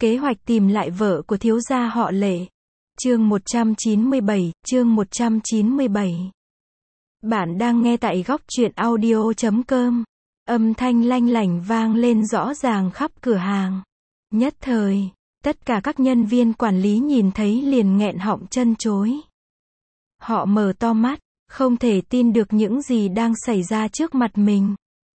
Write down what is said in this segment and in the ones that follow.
Kế hoạch tìm lại vợ của thiếu gia họ Lệ. Chương 197. Bạn đang nghe tại góc truyện audio.com. Âm thanh lanh lảnh vang lên rõ ràng khắp cửa hàng. Nhất thời, tất cả các nhân viên quản lý nhìn thấy liền nghẹn họng chân chối. Họ mở to mắt, không thể tin được những gì đang xảy ra trước mặt mình.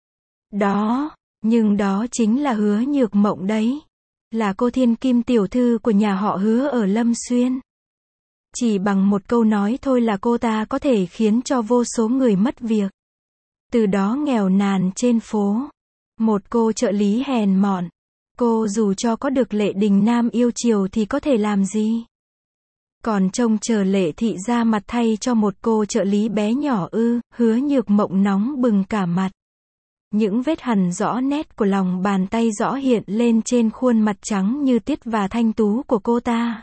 Nhưng đó chính là Hứa Nhược Mộng đấy. Là cô thiên kim tiểu thư của nhà họ Hứa ở Lâm Xuyên. Chỉ bằng một câu nói thôi là cô ta có thể khiến cho vô số người mất việc. Từ đó nghèo nàn trên phố. Một cô trợ lý hèn mọn. Cô dù cho có được Lệ Đình Nam yêu chiều thì có thể làm gì? Còn trông chờ Lệ thị ra mặt thay cho một cô trợ lý bé nhỏ ư? Hứa Nhược Mộng nóng bừng cả mặt. Những vết hằn rõ nét của lòng bàn tay rõ hiện lên trên khuôn mặt trắng như tiết và thanh tú của cô ta.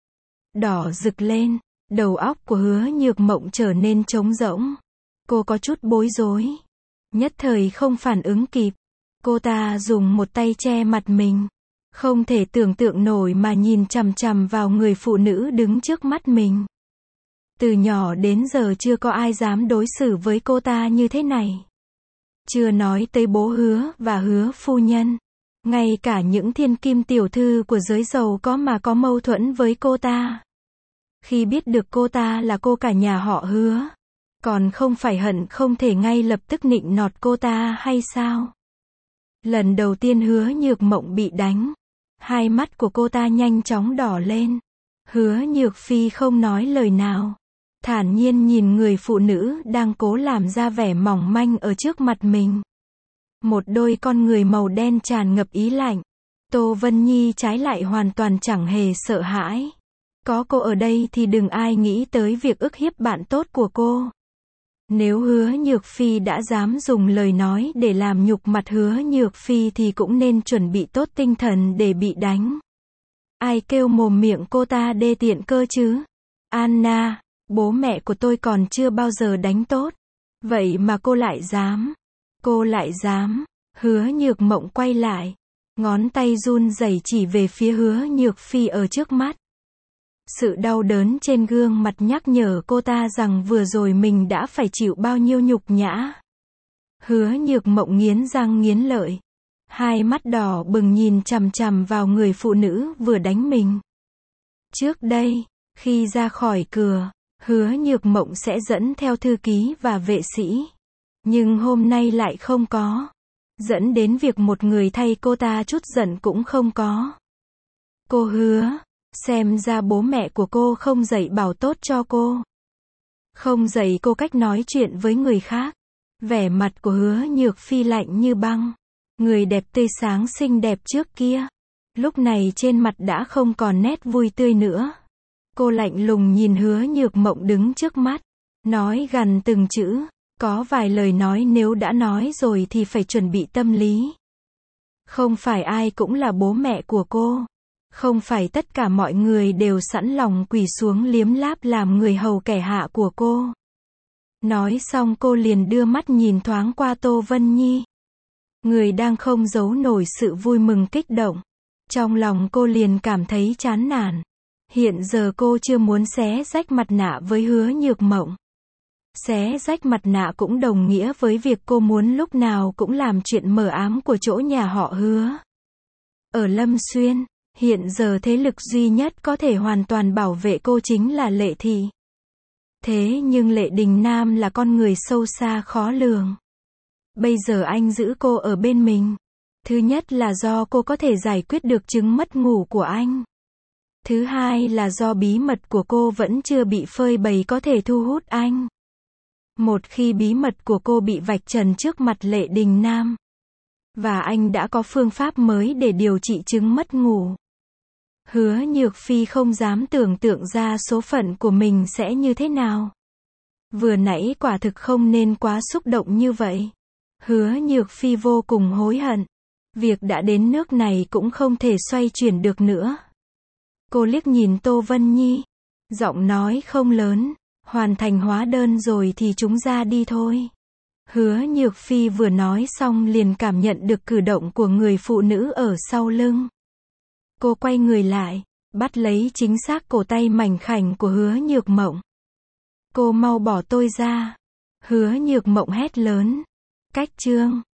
Đỏ rực lên, đầu óc của Hứa Nhược Mộng trở nên trống rỗng. Cô có chút bối rối. Nhất thời không phản ứng kịp. Cô ta dùng một tay che mặt mình. Không thể tưởng tượng nổi mà nhìn chằm chằm vào người phụ nữ đứng trước mắt mình. Từ nhỏ đến giờ chưa có ai dám đối xử với cô ta như thế này. Chưa nói tới bố Hứa và Hứa phu nhân. Ngay cả những thiên kim tiểu thư của giới giàu có mà có mâu thuẫn với cô ta. Khi biết được cô ta là cô cả nhà họ Hứa, còn không phải hận không thể ngay lập tức nịnh nọt cô ta hay sao? Lần đầu tiên Hứa Nhược Mộng bị đánh, hai mắt của cô ta nhanh chóng đỏ lên. Hứa Nhược Phi không nói lời nào, thản nhiên nhìn người phụ nữ đang cố làm ra vẻ mỏng manh ở trước mặt mình. Một đôi con người màu đen tràn ngập ý lạnh. Tô Vân Nhi trái lại hoàn toàn chẳng hề sợ hãi. Có cô ở đây thì đừng ai nghĩ tới việc ức hiếp bạn tốt của cô. Nếu Hứa Nhược Phi đã dám dùng lời nói để làm nhục mặt Hứa Nhược Phi thì cũng nên chuẩn bị tốt tinh thần để bị đánh. Ai kêu mồm miệng cô ta đê tiện cơ chứ? Anna, bố mẹ của tôi còn chưa bao giờ đánh tốt. Vậy mà cô lại dám. Cô lại dám. Hứa Nhược Mộng quay lại. Ngón tay run rẩy chỉ về phía Hứa Nhược Phi ở trước mắt. Sự đau đớn trên gương mặt nhắc nhở cô ta rằng vừa rồi mình đã phải chịu bao nhiêu nhục nhã. Hứa Nhược Mộng nghiến răng nghiến lợi. Hai mắt đỏ bừng nhìn chằm chằm vào người phụ nữ vừa đánh mình. Trước đây, khi ra khỏi cửa, Hứa Nhược Mộng sẽ dẫn theo thư ký và vệ sĩ. Nhưng hôm nay lại không có. Dẫn đến việc một người thay cô ta chút giận cũng không có. Cô Hứa, xem ra bố mẹ của cô không dạy bảo tốt cho cô. Không dạy cô cách nói chuyện với người khác. Vẻ mặt của Hứa Nhược Phi lạnh như băng. Người đẹp tươi sáng xinh đẹp trước kia. Lúc này trên mặt đã không còn nét vui tươi nữa. Cô lạnh lùng nhìn Hứa Nhược Mộng đứng trước mắt. Nói gằn từng chữ. Có vài lời nói nếu đã nói rồi thì phải chuẩn bị tâm lý. Không phải ai cũng là bố mẹ của cô. Không phải tất cả mọi người đều sẵn lòng quỳ xuống liếm láp làm người hầu kẻ hạ của cô. Nói xong cô liền đưa mắt nhìn thoáng qua Tô Vân Nhi. Người đang không giấu nổi sự vui mừng kích động. Trong lòng cô liền cảm thấy chán nản. Hiện giờ cô chưa muốn xé rách mặt nạ với Hứa Nhược Mộng. Xé rách mặt nạ cũng đồng nghĩa với việc cô muốn lúc nào cũng làm chuyện mờ ám của chỗ nhà họ Hứa. Ở Lâm Xuyên, hiện giờ thế lực duy nhất có thể hoàn toàn bảo vệ cô chính là Lệ thị. Thế nhưng Lệ Đình Nam là con người sâu xa khó lường. Bây giờ anh giữ cô ở bên mình. Thứ nhất là do cô có thể giải quyết được chứng mất ngủ của anh. Thứ hai là do bí mật của cô vẫn chưa bị phơi bày có thể thu hút anh. Một khi bí mật của cô bị vạch trần trước mặt Lệ Đình Nam, và anh đã có phương pháp mới để điều trị chứng mất ngủ. Hứa Nhược Phi không dám tưởng tượng ra số phận của mình sẽ như thế nào. Vừa nãy quả thực không nên quá xúc động như vậy. Hứa Nhược Phi vô cùng hối hận. Việc đã đến nước này cũng không thể xoay chuyển được nữa. Cô liếc nhìn Tô Vân Nhi. Giọng nói không lớn. Hoàn thành hóa đơn rồi thì chúng ra đi thôi. Hứa Nhược Phi vừa nói xong liền cảm nhận được cử động của người phụ nữ ở sau lưng. Cô quay người lại, bắt lấy chính xác cổ tay mảnh khảnh của Hứa Nhược Mộng. Cô mau bỏ tôi ra. Hứa Nhược Mộng hét lớn. Cách chương